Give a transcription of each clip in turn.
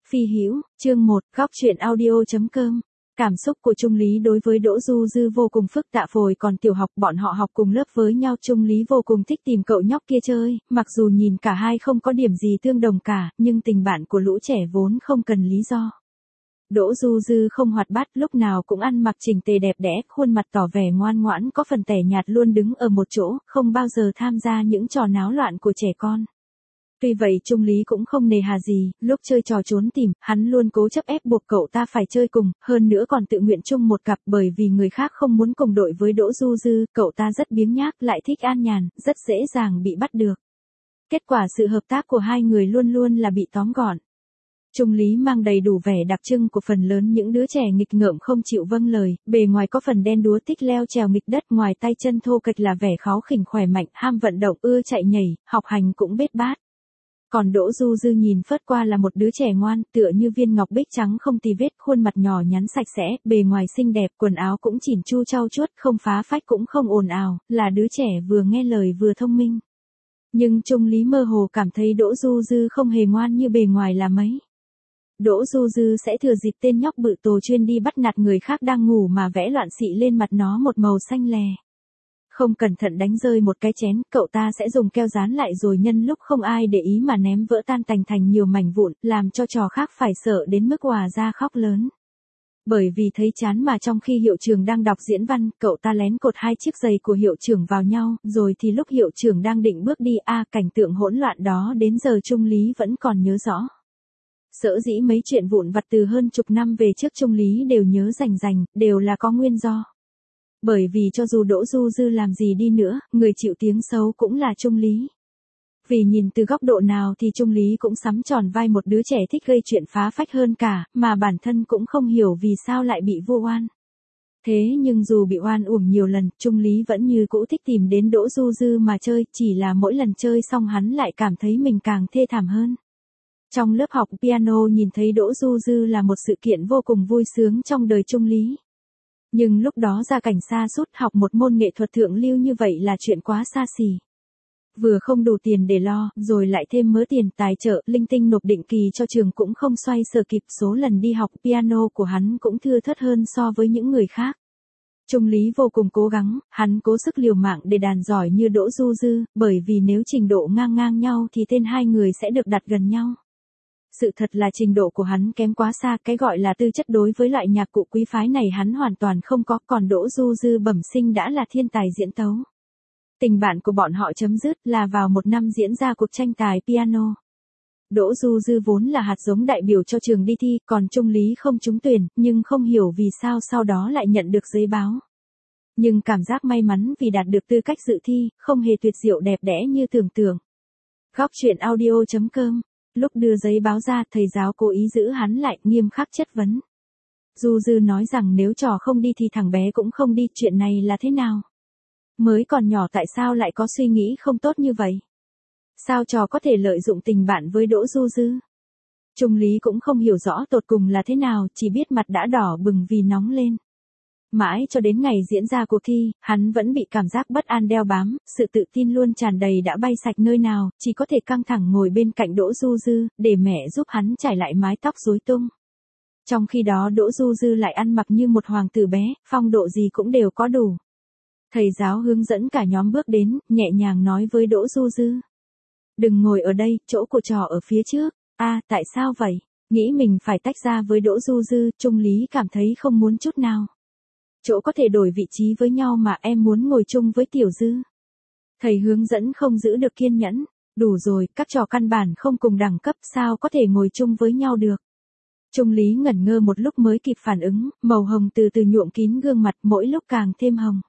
Phi Hữu, chương 1, góc truyện audio.com. Cảm xúc của Trung Lý đối với Đỗ Du Dư vô cùng phức tạp. Hồi còn tiểu học bọn họ học cùng lớp với nhau, Trung Lý vô cùng thích tìm cậu nhóc kia chơi, mặc dù nhìn cả hai không có điểm gì tương đồng cả, nhưng tình bạn của lũ trẻ vốn không cần lý do. Đỗ Du Dư không hoạt bát, lúc nào cũng ăn mặc chỉnh tề đẹp đẽ, khuôn mặt tỏ vẻ ngoan ngoãn, có phần tẻ nhạt, luôn đứng ở một chỗ, không bao giờ tham gia những trò náo loạn của trẻ con. Tuy vậy Trung Lý cũng không nề hà gì, lúc chơi trò trốn tìm, hắn luôn cố chấp ép buộc cậu ta phải chơi cùng, hơn nữa còn tự nguyện chung một cặp, bởi vì người khác không muốn cùng đội với Đỗ Du Dư, cậu ta rất biếng nhác, lại thích an nhàn, rất dễ dàng bị bắt được. Kết quả sự hợp tác của hai người luôn luôn là bị tóm gọn. Trung Lý mang đầy đủ vẻ đặc trưng của phần lớn những đứa trẻ nghịch ngợm không chịu vâng lời, bề ngoài có phần đen đúa, thích leo trèo nghịch đất, ngoài tay chân thô kệch là vẻ kháu khỉnh khỏe mạnh, ham vận động, ưa chạy nhảy, học hành cũng bết bát. Còn Đỗ Du Dư nhìn phớt qua là một đứa trẻ ngoan, tựa như viên ngọc bích trắng không tì vết, khuôn mặt nhỏ nhắn sạch sẽ, bề ngoài xinh đẹp, quần áo cũng chỉn chu trau chuốt, không phá phách cũng không ồn ào, là đứa trẻ vừa nghe lời vừa thông minh. Nhưng Trung Lý mơ hồ cảm thấy Đỗ Du Dư không hề ngoan như bề ngoài là mấy. Đỗ Du Dư sẽ thừa dịp tên nhóc bự tồ chuyên đi bắt nạt người khác đang ngủ mà vẽ loạn xị lên mặt nó một màu xanh lè. Không cẩn thận đánh rơi một cái chén, cậu ta sẽ dùng keo dán lại rồi nhân lúc không ai để ý mà ném vỡ tan tành thành nhiều mảnh vụn, làm cho trò khác phải sợ đến mức òa ra khóc lớn. Bởi vì thấy chán mà trong khi hiệu trưởng đang đọc diễn văn, cậu ta lén cột hai chiếc giày của hiệu trưởng vào nhau, rồi thì lúc hiệu trưởng đang định bước đi, cảnh tượng hỗn loạn đó đến giờ Trung Lý vẫn còn nhớ rõ. Sở dĩ mấy chuyện vụn vặt từ hơn chục năm về trước Trung Lý đều nhớ rành rành, đều là có nguyên do. Bởi vì cho dù Đỗ Du Dư làm gì đi nữa, người chịu tiếng xấu cũng là Trung Lý. Vì nhìn từ góc độ nào thì Trung Lý cũng sắm tròn vai một đứa trẻ thích gây chuyện phá phách hơn cả, mà bản thân cũng không hiểu vì sao lại bị vu oan. Thế nhưng dù bị oan uổng nhiều lần, Trung Lý vẫn như cũ thích tìm đến Đỗ Du Dư mà chơi, chỉ là mỗi lần chơi xong hắn lại cảm thấy mình càng thê thảm hơn. Trong lớp học piano nhìn thấy Đỗ Du Dư là một sự kiện vô cùng vui sướng trong đời Trung Lý. Nhưng lúc đó gia cảnh xa sút, học một môn nghệ thuật thượng lưu như vậy là chuyện quá xa xỉ. Vừa không đủ tiền để lo, rồi lại thêm mớ tiền tài trợ, linh tinh nộp định kỳ cho trường cũng không xoay sở kịp, số lần đi học piano của hắn cũng thưa thớt hơn so với những người khác. Trung Lý vô cùng cố gắng, hắn cố sức liều mạng để đàn giỏi như Đỗ Du Dư, bởi vì nếu trình độ ngang ngang nhau thì tên hai người sẽ được đặt gần nhau. Sự thật là trình độ của hắn kém quá xa, cái gọi là tư chất đối với loại nhạc cụ quý phái này hắn hoàn toàn không có, còn Đỗ Du Dư bẩm sinh đã là thiên tài diễn tấu. Tình bạn của bọn họ chấm dứt là vào một năm diễn ra cuộc tranh tài piano. Đỗ Du Dư vốn là hạt giống đại biểu cho trường đi thi, còn Trung Lý không trúng tuyển, nhưng không hiểu vì sao sau đó lại nhận được giấy báo. Nhưng cảm giác may mắn vì đạt được tư cách dự thi, không hề tuyệt diệu đẹp đẽ như tưởng tượng. Góc truyện audio.com. Lúc đưa giấy báo ra, thầy giáo cố ý giữ hắn lại, nghiêm khắc chất vấn. Du Dư nói rằng nếu trò không đi thì thằng bé cũng không đi, chuyện này là thế nào? Mới còn nhỏ tại sao lại có suy nghĩ không tốt như vậy? Sao trò có thể lợi dụng tình bạn với Đỗ Du Dư? Trung Lý cũng không hiểu rõ tột cùng là thế nào, chỉ biết mặt đã đỏ bừng vì nóng lên. Mãi cho đến ngày diễn ra cuộc thi, hắn vẫn bị cảm giác bất an đeo bám, sự tự tin luôn tràn đầy đã bay sạch nơi nào, chỉ có thể căng thẳng ngồi bên cạnh Đỗ Du Dư, để mẹ giúp hắn trải lại mái tóc rối tung. Trong khi đó Đỗ Du Dư lại ăn mặc như một hoàng tử bé, phong độ gì cũng đều có đủ. Thầy giáo hướng dẫn cả nhóm bước đến, nhẹ nhàng nói với Đỗ Du Dư. Đừng ngồi ở đây, chỗ của trò ở phía trước. Tại sao vậy? Nghĩ mình phải tách ra với Đỗ Du Dư, Trung Lý cảm thấy không muốn chút nào. Chỗ có thể đổi vị trí với nhau mà, em muốn ngồi chung với Tiểu Dư. Thầy hướng dẫn không giữ được kiên nhẫn. Đủ rồi, các trò căn bản không cùng đẳng cấp, sao có thể ngồi chung với nhau được? Trung Lý ngẩn ngơ một lúc mới kịp phản ứng, màu hồng từ từ nhuộm kín gương mặt, mỗi lúc càng thêm hồng.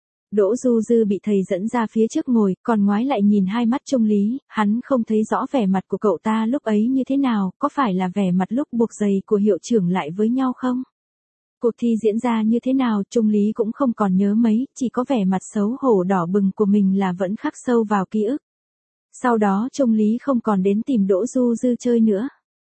Đỗ Du Dư bị thầy dẫn ra phía trước ngồi, còn ngoái lại nhìn hai mắt Trung Lý, hắn không thấy rõ vẻ mặt của cậu ta lúc ấy như thế nào, có phải là vẻ mặt lúc buộc giày của hiệu trưởng lại với nhau không? Cuộc thi diễn ra như thế nào Trung Lý cũng không còn nhớ mấy, chỉ có vẻ mặt xấu hổ đỏ bừng của mình là vẫn khắc sâu vào ký ức. Sau đó Trung Lý không còn đến tìm Đỗ Du Dư chơi nữa.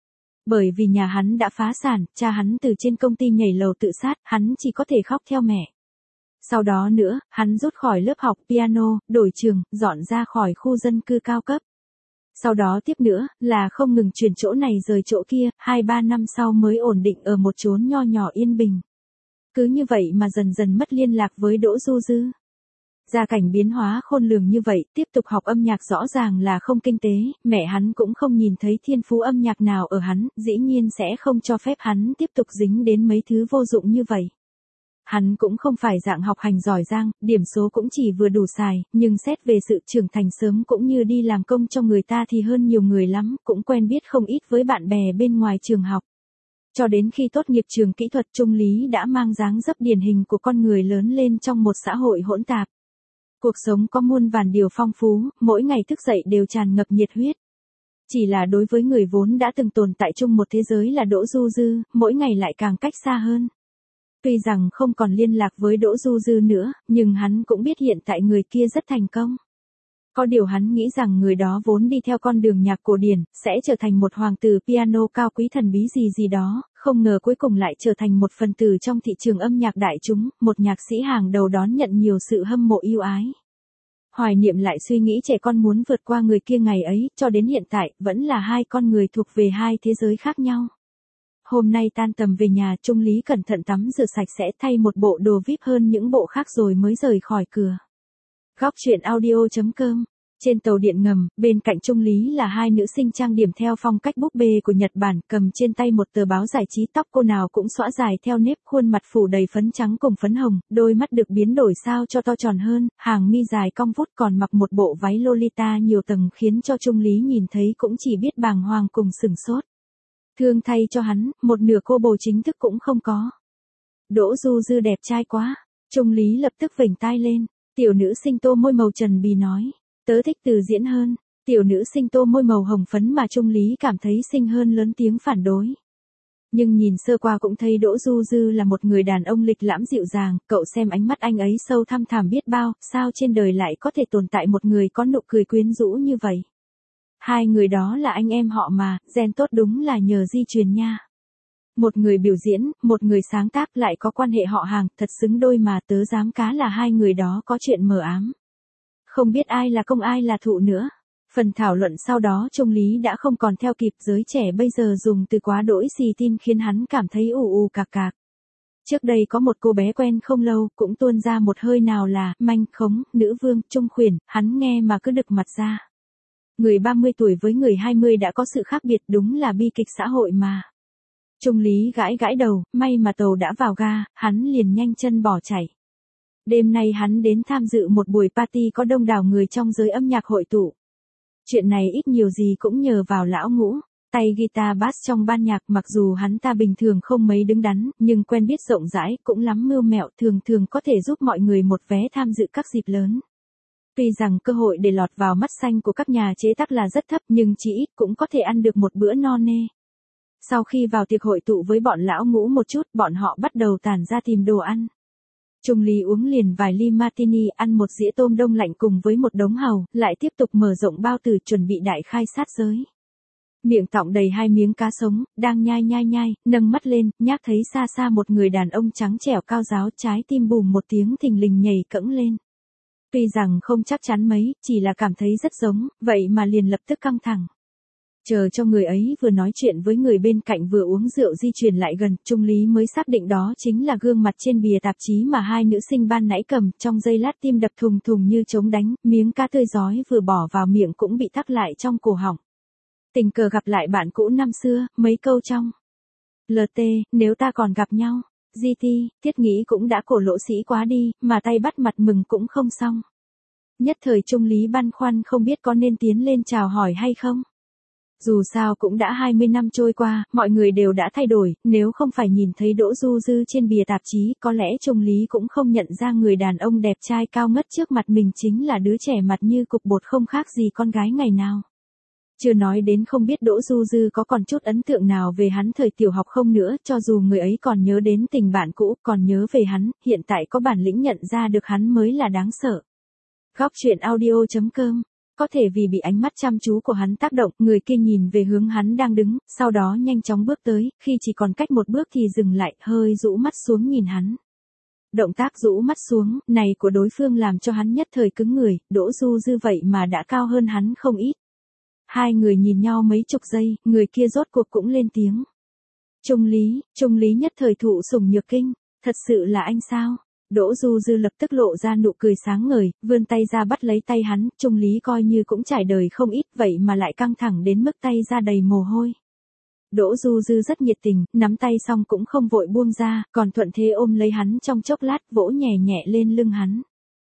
Bởi vì nhà hắn đã phá sản, cha hắn từ trên công ty nhảy lầu tự sát, hắn chỉ có thể khóc theo mẹ. Sau đó nữa, hắn rút khỏi lớp học piano, đổi trường, dọn ra khỏi khu dân cư cao cấp. Sau đó tiếp nữa, là không ngừng chuyển chỗ này rời chỗ kia, 2-3 năm sau mới ổn định ở một chốn nho nhỏ yên bình. Cứ như vậy mà dần dần mất liên lạc với Đỗ Du Dư. Gia cảnh biến hóa khôn lường như vậy, tiếp tục học âm nhạc rõ ràng là không kinh tế, mẹ hắn cũng không nhìn thấy thiên phú âm nhạc nào ở hắn, dĩ nhiên sẽ không cho phép hắn tiếp tục dính đến mấy thứ vô dụng như vậy. Hắn cũng không phải dạng học hành giỏi giang, điểm số cũng chỉ vừa đủ xài, nhưng xét về sự trưởng thành sớm cũng như đi làm công cho người ta thì hơn nhiều người lắm, cũng quen biết không ít với bạn bè bên ngoài trường học. Cho đến khi tốt nghiệp trường kỹ thuật Trung Lý đã mang dáng dấp điển hình của con người lớn lên trong một xã hội hỗn tạp. Cuộc sống có muôn vàn điều phong phú, mỗi ngày thức dậy đều tràn ngập nhiệt huyết. Chỉ là đối với người vốn đã từng tồn tại chung một thế giới là Đỗ Du Dư, mỗi ngày lại càng cách xa hơn. Tuy rằng không còn liên lạc với Đỗ Du Dư nữa, nhưng hắn cũng biết hiện tại người kia rất thành công. Có điều hắn nghĩ rằng người đó vốn đi theo con đường nhạc cổ điển, sẽ trở thành một hoàng tử piano cao quý thần bí gì gì đó, không ngờ cuối cùng lại trở thành một phần tử trong thị trường âm nhạc đại chúng, một nhạc sĩ hàng đầu đón nhận nhiều sự hâm mộ yêu ái. Hoài niệm lại suy nghĩ trẻ con muốn vượt qua người kia ngày ấy, cho đến hiện tại, vẫn là hai con người thuộc về hai thế giới khác nhau. Hôm nay tan tầm về nhà, Trung Lý cẩn thận tắm rửa sạch sẽ thay một bộ đồ VIP hơn những bộ khác rồi mới rời khỏi cửa. Góc truyện audio.com. Trên tàu điện ngầm, bên cạnh Trung Lý là hai nữ sinh trang điểm theo phong cách búp bê của Nhật Bản, cầm trên tay một tờ báo giải trí, tóc cô nào cũng xõa dài theo nếp, khuôn mặt phủ đầy phấn trắng cùng phấn hồng, đôi mắt được biến đổi sao cho to tròn hơn, hàng mi dài cong vút, còn mặc một bộ váy Lolita nhiều tầng khiến cho Trung Lý nhìn thấy cũng chỉ biết bàng hoàng cùng sửng sốt. Thương thay cho hắn, một nửa cô bồ chính thức cũng không có. Đỗ Du Dư đẹp trai quá. Trung Lý lập tức vểnh tai lên. Tiểu nữ sinh tô môi màu trần bì nói. Tớ thích Từ Diễn hơn. Tiểu nữ sinh tô môi màu hồng phấn mà Trung Lý cảm thấy xinh hơn lớn tiếng phản đối. Nhưng nhìn sơ qua cũng thấy Đỗ Du Dư là một người đàn ông lịch lãm dịu dàng, cậu xem ánh mắt anh ấy sâu thăm thẳm biết bao, sao trên đời lại có thể tồn tại một người có nụ cười quyến rũ như vậy. Hai người đó là anh em họ mà, gen tốt đúng là nhờ di truyền nha. Một người biểu diễn, một người sáng tác lại có quan hệ họ hàng, thật xứng đôi mà tớ dám cá là hai người đó có chuyện mờ ám. Không biết ai là công ai là thụ nữa. Phần thảo luận sau đó Trung Lý đã không còn theo kịp, giới trẻ bây giờ dùng từ quá đỗi xì tin khiến hắn cảm thấy ù cạc cạc. Trước đây có một cô bé quen không lâu, cũng tuôn ra một hơi nào là manh khống, nữ vương, trung khuyển, hắn nghe mà cứ đực mặt ra. Người 30 tuổi với người 20 đã có sự khác biệt, đúng là bi kịch xã hội mà. Trung Lý gãi gãi đầu, may mà tàu đã vào ga, hắn liền nhanh chân bỏ chạy. Đêm nay hắn đến tham dự một buổi party có đông đảo người trong giới âm nhạc hội tụ. Chuyện này ít nhiều gì cũng nhờ vào lão Ngũ, tay guitar bass trong ban nhạc, mặc dù hắn ta bình thường không mấy đứng đắn, nhưng quen biết rộng rãi, cũng lắm mưu mẹo, thường thường có thể giúp mọi người một vé tham dự các dịp lớn. Tuy rằng cơ hội để lọt vào mắt xanh của các nhà chế tác là rất thấp, nhưng chỉ ít cũng có thể ăn được một bữa no nê. Sau khi vào tiệc hội tụ với bọn lão Ngũ một chút, bọn họ bắt đầu tản ra tìm đồ ăn. Trung Lý uống liền vài ly martini, ăn một dĩa tôm đông lạnh cùng với một đống hàu, lại tiếp tục mở rộng bao tử chuẩn bị đại khai sát giới. Miệng tọng đầy hai miếng cá sống, đang nhai, nâng mắt lên, nhác thấy xa xa một người đàn ông trắng trẻo cao ráo, trái tim bùm một tiếng thình lình nhảy cẫng lên. Tuy rằng không chắc chắn mấy, chỉ là cảm thấy rất giống, vậy mà liền lập tức căng thẳng. Chờ cho người ấy vừa nói chuyện với người bên cạnh vừa uống rượu di chuyển lại gần, Trung Lý mới xác định đó chính là gương mặt trên bìa tạp chí mà hai nữ sinh ban nãy cầm, trong giây lát tim đập thùng thùng như trống đánh, miếng cá tươi rói vừa bỏ vào miệng cũng bị tắc lại trong cổ họng. Tình cờ gặp lại bạn cũ năm xưa, mấy câu trong LT, nếu ta còn gặp nhau. GT, thiết nghĩ cũng đã cổ lỗ sĩ quá đi, mà tay bắt mặt mừng cũng không xong. Nhất thời Trung Lý băn khoăn không biết có nên tiến lên chào hỏi hay không. Dù sao cũng đã 20 năm trôi qua, mọi người đều đã thay đổi, nếu không phải nhìn thấy Đỗ Du Dư trên bìa tạp chí, có lẽ Trung Lý cũng không nhận ra người đàn ông đẹp trai cao ngất trước mặt mình chính là đứa trẻ mặt như cục bột không khác gì con gái ngày nào. Chưa nói đến không biết Đỗ Du Dư có còn chút ấn tượng nào về hắn thời tiểu học không nữa, cho dù người ấy còn nhớ đến tình bạn cũ, còn nhớ về hắn, hiện tại có bản lĩnh nhận ra được hắn mới là đáng sợ. Góc truyện audio.com. Có thể vì bị ánh mắt chăm chú của hắn tác động, người kia nhìn về hướng hắn đang đứng, sau đó nhanh chóng bước tới, khi chỉ còn cách một bước thì dừng lại, hơi rũ mắt xuống nhìn hắn. Động tác rũ mắt xuống, này của đối phương làm cho hắn nhất thời cứng người, Đỗ Du Dư vậy mà đã cao hơn hắn không ít. Hai người nhìn nhau mấy chục giây, người kia rốt cuộc cũng lên tiếng. Trung Lý nhất thời thụ sủng nhược kinh, thật sự là anh sao? Đỗ Du Dư lập tức lộ ra nụ cười sáng ngời, vươn tay ra bắt lấy tay hắn, Trung Lý coi như cũng trải đời không ít vậy mà lại căng thẳng đến mức tay ra đầy mồ hôi. Đỗ Du Dư rất nhiệt tình, nắm tay xong cũng không vội buông ra, còn thuận thế ôm lấy hắn trong chốc lát vỗ nhẹ nhẹ lên lưng hắn.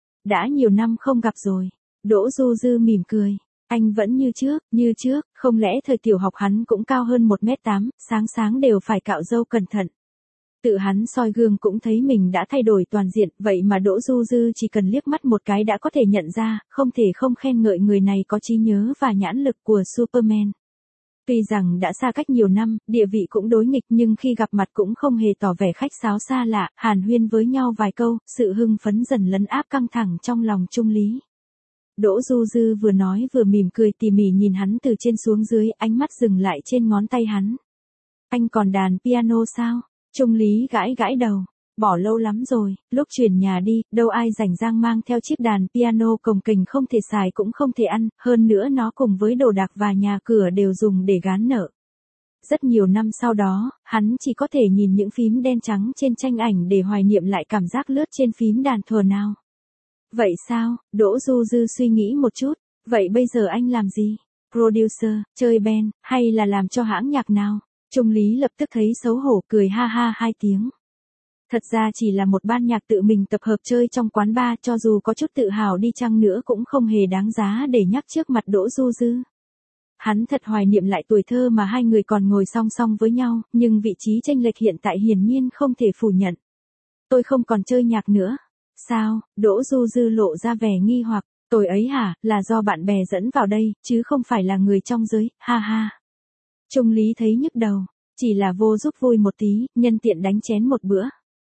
Đã nhiều năm không gặp rồi. Đỗ Du Dư mỉm cười. Anh vẫn như trước, không lẽ thời tiểu học hắn cũng cao hơn 1m8, sáng sáng đều phải cạo râu cẩn thận. Tự hắn soi gương cũng thấy mình đã thay đổi toàn diện, vậy mà Đỗ Du Dư chỉ cần liếc mắt một cái đã có thể nhận ra, không thể không khen ngợi người này có trí nhớ và nhãn lực của Superman. Tuy rằng đã xa cách nhiều năm, địa vị cũng đối nghịch nhưng khi gặp mặt cũng không hề tỏ vẻ khách sáo xa lạ, hàn huyên với nhau vài câu, sự hưng phấn dần lấn áp căng thẳng trong lòng Trung Lý. Đỗ Du Dư vừa nói vừa mỉm cười tỉ mỉ nhìn hắn từ trên xuống dưới, ánh mắt dừng lại trên ngón tay hắn. Anh còn đàn piano sao? Trung Lý gãi gãi đầu. Bỏ lâu lắm rồi, lúc chuyển nhà đi, đâu ai rảnh rang mang theo chiếc đàn piano cồng kềnh không thể xài cũng không thể ăn, hơn nữa nó cùng với đồ đạc và nhà cửa đều dùng để gán nợ. Rất nhiều năm sau đó, hắn chỉ có thể nhìn những phím đen trắng trên tranh ảnh để hoài niệm lại cảm giác lướt trên phím đàn thuở nào. Vậy sao? Đỗ Du Dư suy nghĩ một chút. Vậy bây giờ anh làm gì? Producer, chơi band, hay là làm cho hãng nhạc nào? Trung Lý lập tức thấy xấu hổ cười ha ha hai tiếng. Thật ra chỉ là một ban nhạc tự mình tập hợp chơi trong quán bar, cho dù có chút tự hào đi chăng nữa cũng không hề đáng giá để nhắc trước mặt Đỗ Du Dư. Hắn thật hoài niệm lại tuổi thơ mà hai người còn ngồi song song với nhau, nhưng vị trí chênh lệch hiện tại hiển nhiên không thể phủ nhận. Tôi không còn chơi nhạc nữa. Sao? Đỗ Du Dư lộ ra vẻ nghi hoặc. Tôi ấy hả, là do bạn bè dẫn vào đây, chứ không phải là người trong giới, ha ha. Trung Lý thấy nhức đầu, chỉ là vô giúp vui một tí, nhân tiện đánh chén một bữa.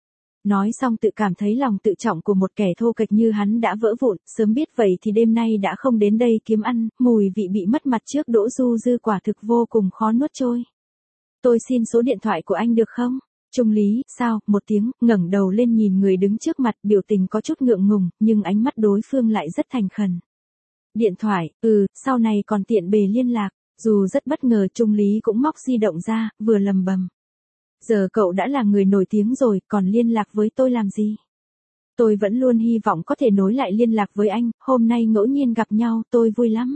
Nói xong tự cảm thấy lòng tự trọng của một kẻ thô kệch như hắn đã vỡ vụn, sớm biết vậy thì đêm nay đã không đến đây kiếm ăn, mùi vị bị mất mặt trước Đỗ Du Dư quả thực vô cùng khó nuốt trôi. Tôi xin số điện thoại của anh được không? Trung Lý, sao, một tiếng, ngẩng đầu lên nhìn người đứng trước mặt, biểu tình có chút ngượng ngùng, nhưng ánh mắt đối phương lại rất thành khẩn. Điện thoại, sau này còn tiện bề liên lạc, dù rất bất ngờ Trung Lý cũng móc di động ra, vừa lầm bầm. Giờ cậu đã là người nổi tiếng rồi, còn liên lạc với tôi làm gì? Tôi vẫn luôn hy vọng có thể nối lại liên lạc với anh, hôm nay ngẫu nhiên gặp nhau, tôi vui lắm.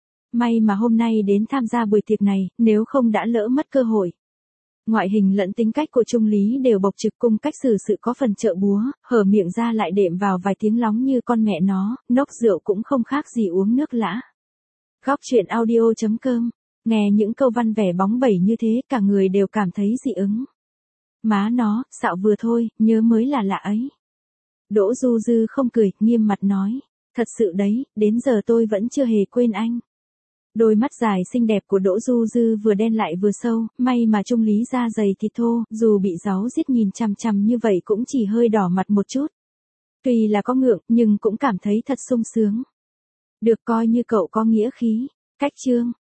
May mà hôm nay đến tham gia buổi tiệc này, nếu không đã lỡ mất cơ hội. Ngoại hình lẫn tính cách của Trung Lý đều bộc trực, cung cách xử sự có phần trợ búa, hở miệng ra lại đệm vào vài tiếng lóng như con mẹ nó, nốc rượu cũng không khác gì uống nước lã. Góc truyện audio.com, nghe những câu văn vẻ bóng bẩy như thế cả người đều cảm thấy dị ứng. Má nó, xạo vừa thôi, nhớ mới là lạ ấy. Đỗ Du Dư không cười, nghiêm mặt nói. Thật sự đấy, đến giờ tôi vẫn chưa hề quên anh. Đôi mắt dài xinh đẹp của Đỗ Du Dư vừa đen lại vừa sâu, may mà Trung Lý da dày thịt thô, dù bị ráu giết nhìn chằm chằm như vậy cũng chỉ hơi đỏ mặt một chút. Tuy là có ngượng, nhưng cũng cảm thấy thật sung sướng. Được coi như cậu có nghĩa khí. Cách chương.